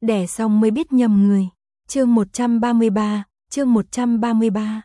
đẻ xong mới biết nhầm người. Chương 133.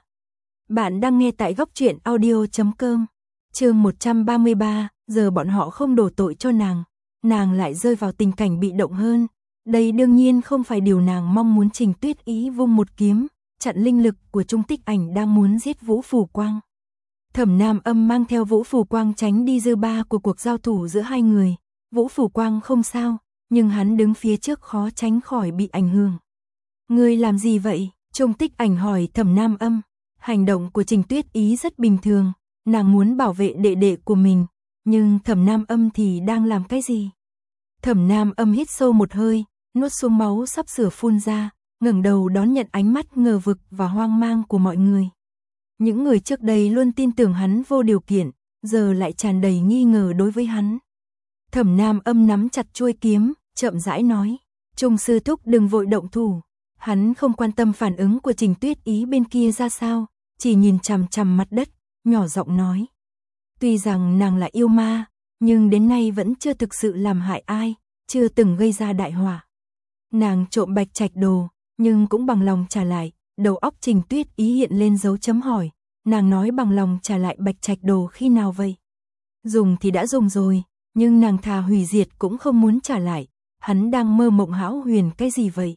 Bạn đang nghe tại góc truyện audio.com. Chương 133, giờ bọn họ không đổ tội cho nàng lại rơi vào tình cảnh bị động hơn. Đây đương nhiên không phải điều nàng mong muốn. Trình Tuyết Ý vung một kiếm, chặn linh lực của Trung Tích Ảnh đang muốn giết Vũ Phù Quang. Thẩm Nam Âm mang theo Vũ Phù Quang tránh đi dư ba của cuộc giao thủ giữa hai người. Vũ Phù Quang không sao, nhưng hắn đứng phía trước khó tránh khỏi bị ảnh hưởng. Ngươi làm gì vậy? Trung Tích Ảnh hỏi Thẩm Nam Âm. Hành động của Trình Tuyết Ý rất bình thường, nàng muốn bảo vệ đệ đệ của mình, nhưng Thẩm Nam Âm thì đang làm cái gì? Thẩm Nam Âm hít sâu một hơi, nuốt xuống máu sắp sửa phun ra, ngẩng đầu đón nhận ánh mắt ngờ vực và hoang mang của mọi người. Những người trước đây luôn tin tưởng hắn vô điều kiện, giờ lại tràn đầy nghi ngờ đối với hắn. Thẩm Nam Âm nắm chặt chuôi kiếm, chậm rãi nói, Trung sư thúc đừng vội động thủ. Hắn không quan tâm phản ứng của Trình Tuyết Ý bên kia ra sao, chỉ nhìn chằm chằm mặt đất, nhỏ giọng nói. Tuy rằng nàng là yêu ma, nhưng đến nay vẫn chưa thực sự làm hại ai, chưa từng gây ra đại họa. Nàng trộm bạch trạch đồ, nhưng cũng bằng lòng trả lại. Đầu óc Trình Tuyết Ý hiện lên dấu chấm hỏi, nàng nói bằng lòng trả lại bạch trạch đồ khi nào vậy? Dùng thì đã dùng rồi, nhưng nàng thà hủy diệt cũng không muốn trả lại. Hắn đang mơ mộng hão huyền cái gì vậy?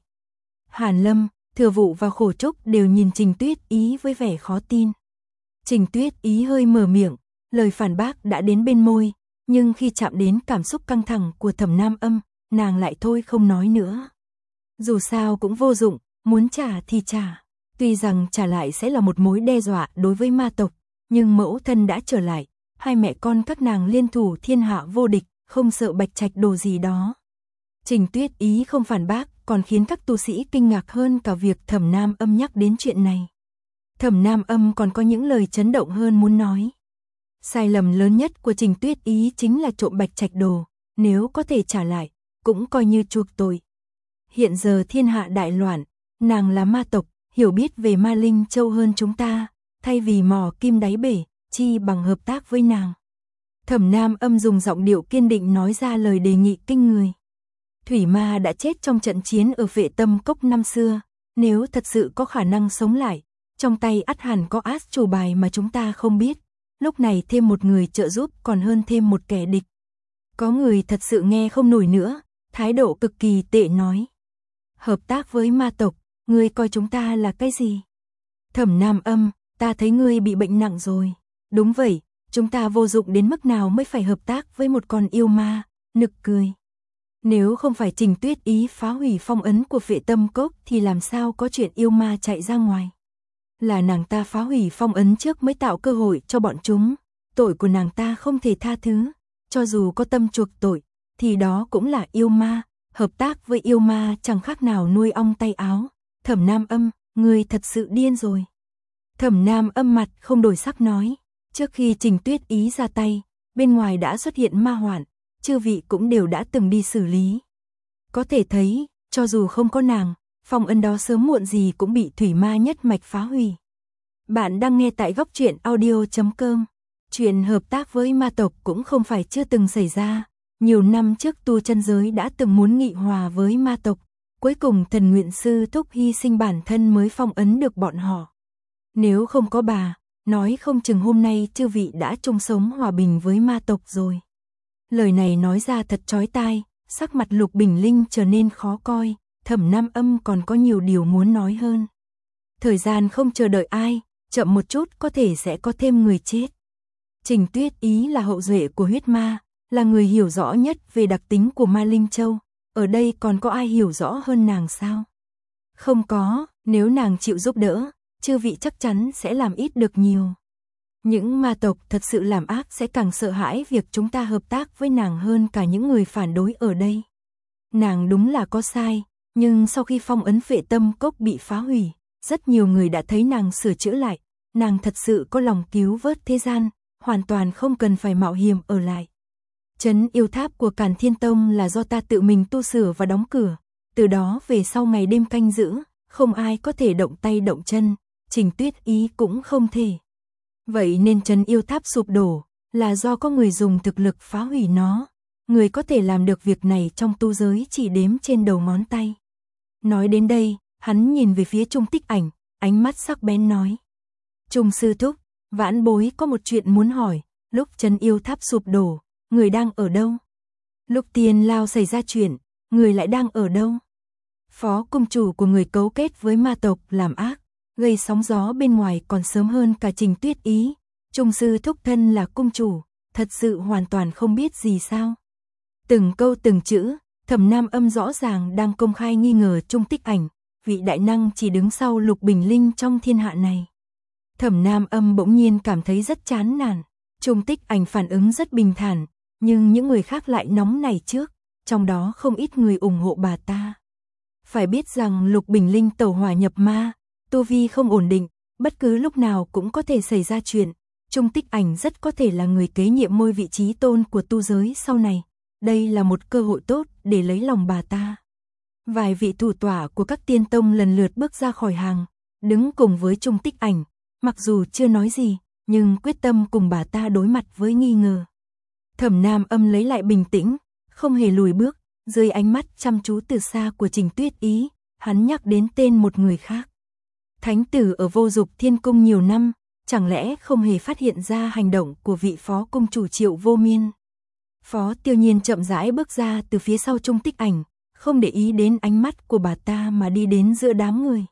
Hàn Lâm, Thừa Vụ và Khổ Trúc đều nhìn Trình Tuyết Ý với vẻ khó tin. Trình Tuyết Ý hơi mở miệng, lời phản bác đã đến bên môi, nhưng khi chạm đến cảm xúc căng thẳng của Thẩm Nam Âm, nàng lại thôi không nói nữa. Dù sao cũng vô dụng, muốn trả thì trả. Tuy rằng trả lại sẽ là một mối đe dọa đối với ma tộc, nhưng mẫu thân đã trở lại, hai mẹ con các nàng liên thủ thiên hạ vô địch, không sợ bạch trạch đồ gì đó. Trình Tuyết Ý không phản bác, còn khiến các tu sĩ kinh ngạc hơn cả việc Thẩm Nam Âm nhắc đến chuyện này. Thẩm Nam Âm còn có những lời chấn động hơn muốn nói. Sai lầm lớn nhất của Trình Tuyết Ý chính là trộm bạch trạch đồ, nếu có thể trả lại, cũng coi như chuộc tội. Hiện giờ thiên hạ đại loạn, nàng là ma tộc, hiểu biết về ma linh châu hơn chúng ta, thay vì mò kim đáy bể, chi bằng hợp tác với nàng. Thẩm Nam Âm dùng giọng điệu kiên định nói ra lời đề nghị kinh người. Thủy ma đã chết trong trận chiến ở Vệ Tâm Cốc năm xưa, nếu thật sự có khả năng sống lại, trong tay ắt hẳn có át chủ bài mà chúng ta không biết, lúc này thêm một người trợ giúp còn hơn thêm một kẻ địch. Có người thật sự nghe không nổi nữa, thái độ cực kỳ tệ nói. Hợp tác với ma tộc, ngươi coi chúng ta là cái gì? Thẩm Nam Âm, ta thấy ngươi bị bệnh nặng rồi. Đúng vậy, chúng ta vô dụng đến mức nào mới phải hợp tác với một con yêu ma, nực cười. Nếu không phải Trình Tuyết Ý phá hủy phong ấn của Vệ Tâm Cốc thì làm sao có chuyện yêu ma chạy ra ngoài. Là nàng ta phá hủy phong ấn trước mới tạo cơ hội cho bọn chúng. Tội của nàng ta không thể tha thứ. Cho dù có tâm chuộc tội, thì đó cũng là yêu ma. Hợp tác với yêu ma chẳng khác nào nuôi ong tay áo. Thẩm Nam Âm, ngươi thật sự điên rồi. Thẩm Nam Âm mặt không đổi sắc nói. Trước khi Trình Tuyết Ý ra tay, bên ngoài đã xuất hiện ma hoạn. Chư vị cũng đều đã từng đi xử lý. Có thể thấy, cho dù không có nàng, phong ấn đó sớm muộn gì cũng bị thủy ma nhất mạch phá hủy. Bạn đang nghe tại góc truyện audio.com. Chuyện hợp tác với ma tộc cũng không phải chưa từng xảy ra. Nhiều năm trước tu chân giới đã từng muốn nghị hòa với ma tộc. Cuối cùng thần nguyện sư Thúc hy sinh bản thân mới phong ấn được bọn họ. Nếu không có bà, nói không chừng hôm nay chư vị đã chung sống hòa bình với ma tộc rồi. Lời này nói ra thật chói tai, sắc mặt Lục Bình Linh trở nên khó coi, Thẩm Nam Âm còn có nhiều điều muốn nói hơn. Thời gian không chờ đợi ai, chậm một chút có thể sẽ có thêm người chết. Trình Tuyết Ý là hậu duệ của huyết ma, là người hiểu rõ nhất về đặc tính của ma linh châu, ở đây còn có ai hiểu rõ hơn nàng sao? Không có, nếu nàng chịu giúp đỡ, chư vị chắc chắn sẽ làm ít được nhiều. Những ma tộc thật sự làm ác sẽ càng sợ hãi việc chúng ta hợp tác với nàng hơn cả những người phản đối ở đây. Nàng đúng là có sai, nhưng sau khi phong ấn Vệ Tâm Cốc bị phá hủy, rất nhiều người đã thấy nàng sửa chữa lại. Nàng thật sự có lòng cứu vớt thế gian, hoàn toàn không cần phải mạo hiểm ở lại. Trấn yêu tháp của Càn Thiên Tông là do ta tự mình tu sửa và đóng cửa. Từ đó về sau ngày đêm canh giữ, không ai có thể động tay động chân, Trình Tuyết Ý cũng không thể. Vậy nên trấn yêu tháp sụp đổ, là do có người dùng thực lực phá hủy nó. Người có thể làm được việc này trong tu giới chỉ đếm trên đầu ngón tay. Nói đến đây, hắn nhìn về phía Trung Tích Ảnh, ánh mắt sắc bén nói. Trung sư thúc, vãn bối có một chuyện muốn hỏi, lúc Trấn Yêu Tháp sụp đổ, người đang ở đâu? Lúc Tiên Lao xảy ra chuyện, người lại đang ở đâu? Phó cung chủ của người cấu kết với ma tộc làm ác, gây sóng gió bên ngoài còn sớm hơn cả Trình Tuyết Ý. Trung sư thúc thân là cung chủ, thật sự hoàn toàn không biết gì sao? Từng câu từng chữ, Thẩm Nam Âm rõ ràng đang công khai nghi ngờ Trung Tích Ảnh, vị đại năng chỉ đứng sau Lục Bình Linh trong thiên hạ này. Thẩm Nam Âm bỗng nhiên cảm thấy rất chán nản. Trung Tích Ảnh phản ứng rất bình thản, nhưng những người khác lại nóng nảy trước, trong đó không ít người ủng hộ bà ta. Phải biết rằng Lục Bình Linh tẩu hỏa nhập ma, tu vi không ổn định, bất cứ lúc nào cũng có thể xảy ra chuyện. Trung Tích Ảnh rất có thể là người kế nhiệm ngôi vị trí tôn của tu giới sau này. Đây là một cơ hội tốt để lấy lòng bà ta. Vài vị thủ tọa của các tiên tông lần lượt bước ra khỏi hàng, đứng cùng với Trung Tích Ảnh, mặc dù chưa nói gì, nhưng quyết tâm cùng bà ta đối mặt với nghi ngờ. Thẩm Nam Âm lấy lại bình tĩnh, không hề lùi bước, dưới ánh mắt chăm chú từ xa của Trình Tuyết Ý, hắn nhắc đến tên một người khác. Thánh tử ở Vô Dục Thiên Cung nhiều năm, chẳng lẽ không hề phát hiện ra hành động của vị phó cung chủ Triệu Vô Miên? Phó Tiêu Nhiên chậm rãi bước ra từ phía sau Trung Tích Ảnh, không để ý đến ánh mắt của bà ta mà đi đến giữa đám người.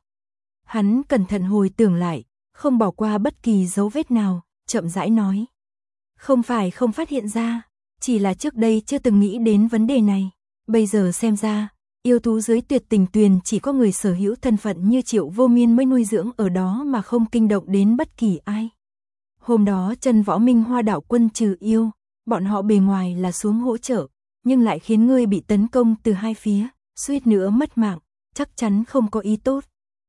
Hắn cẩn thận hồi tưởng lại, không bỏ qua bất kỳ dấu vết nào, chậm rãi nói. Không phải không phát hiện ra, chỉ là trước đây chưa từng nghĩ đến vấn đề này. Bây giờ xem ra, yêu thú dưới Tuyệt Tình Tuyền chỉ có người sở hữu thân phận như Triệu Vô Miên mới nuôi dưỡng ở đó mà không kinh động đến bất kỳ ai. Hôm đó Chân Võ Minh Hoa đạo quân trừ yêu, bọn họ bề ngoài là xuống hỗ trợ, nhưng lại khiến ngươi bị tấn công từ hai phía, suýt nữa mất mạng, chắc chắn không có ý tốt.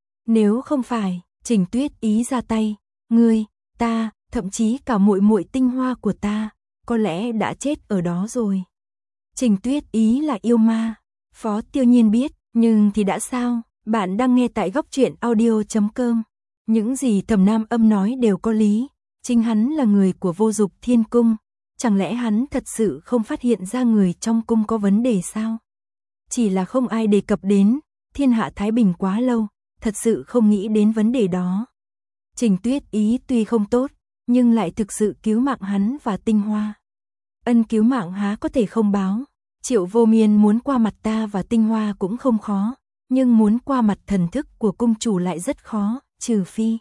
Nếu không phải Trình Tuyết Ý ra tay, ngươi, ta, thậm chí cả muội muội tinh hoa của ta, có lẽ đã chết ở đó rồi. Trình Tuyết Ý là yêu ma, Phó Tiêu Nhiên biết, nhưng thì đã sao? Bạn đang nghe tại Góc Truyện Audio.com. Những gì Thẩm Nam Âm nói đều có lý, chính hắn là người của Vô Dục Thiên Cung, chẳng lẽ hắn thật sự không phát hiện ra người trong cung có vấn đề sao? Chỉ là không ai đề cập đến, thiên hạ thái bình quá lâu, thật sự không nghĩ đến vấn đề đó. Trình Tuyết Ý tuy không tốt, nhưng lại thực sự cứu mạng hắn và tinh hoa. Ân cứu mạng há có thể không báo. Triệu Vô Miên muốn qua mặt ta và tinh hoa cũng không khó, nhưng muốn qua mặt thần thức của cung chủ lại rất khó, trừ phi.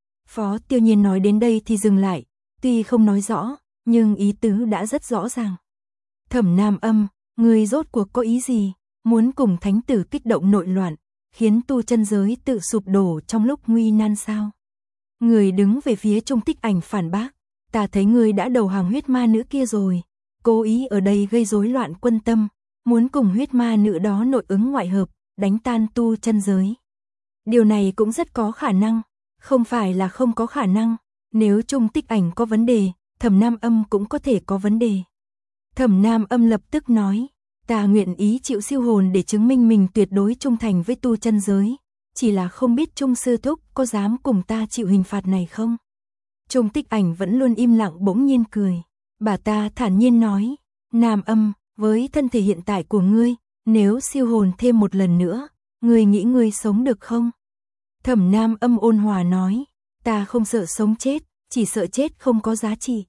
Phó Tiêu Nhiên nói đến đây thì dừng lại, tuy không nói rõ, nhưng ý tứ đã rất rõ ràng. Thẩm Nam Âm, người rốt cuộc có ý gì? Muốn cùng thánh tử kích động nội loạn, khiến tu chân giới tự sụp đổ trong lúc nguy nan sao? Người đứng về phía Trung Tích Ảnh phản bác, ta thấy người đã đầu hàng huyết ma nữ kia rồi, cố ý ở đây gây rối loạn quân tâm, muốn cùng huyết ma nữ đó nội ứng ngoại hợp, đánh tan tu chân giới. Điều này cũng rất có khả năng, không phải là không có khả năng, nếu Trung Tích Ảnh có vấn đề, Thẩm Nam Âm cũng có thể có vấn đề. Thẩm Nam Âm lập tức nói, ta nguyện ý chịu siêu hồn để chứng minh mình tuyệt đối trung thành với tu chân giới, chỉ là không biết Trung sư thúc có dám cùng ta chịu hình phạt này không? Trung Tích Ảnh vẫn luôn im lặng bỗng nhiên cười, bà ta thản nhiên nói, Nam Âm, với thân thể hiện tại của ngươi, nếu siêu hồn thêm một lần nữa, ngươi nghĩ ngươi sống được không? Thẩm Nam Âm ôn hòa nói, ta không sợ sống chết, chỉ sợ chết không có giá trị.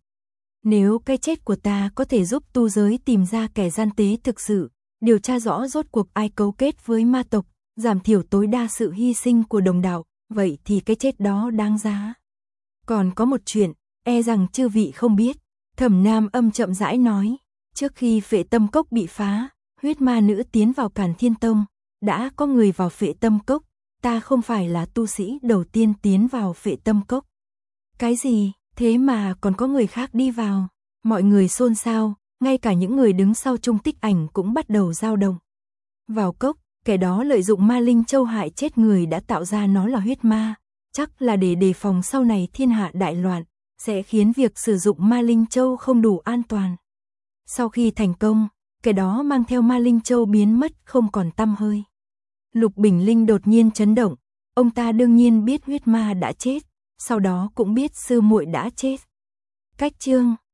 Nếu cái chết của ta có thể giúp tu giới tìm ra kẻ gian tế thực sự, điều tra rõ rốt cuộc ai cấu kết với ma tộc, giảm thiểu tối đa sự hy sinh của đồng đạo, vậy thì cái chết đó đáng giá. Còn có một chuyện, e rằng chư vị không biết, Thẩm Nam Âm chậm rãi nói, trước khi Phệ Tâm Cốc bị phá, huyết ma nữ tiến vào Càn Thiên Tông, đã có người vào Phệ Tâm Cốc, ta không phải là tu sĩ đầu tiên tiến vào Phệ Tâm Cốc. Cái gì, thế mà còn có người khác đi vào? Mọi người xôn xao, ngay cả những người đứng sau Trung Tích Ảnh cũng bắt đầu dao động. Vào cốc, kẻ đó lợi dụng ma linh châu hại chết người đã tạo ra nó là huyết ma, chắc là để đề phòng sau này thiên hạ đại loạn, sẽ khiến việc sử dụng ma linh châu không đủ an toàn. Sau khi thành công, kẻ đó mang theo ma linh châu biến mất không còn tăm hơi. Lục Bình Linh đột nhiên chấn động, ông ta đương nhiên biết huyết ma đã chết, sau đó cũng biết sư muội đã chết. Cách chương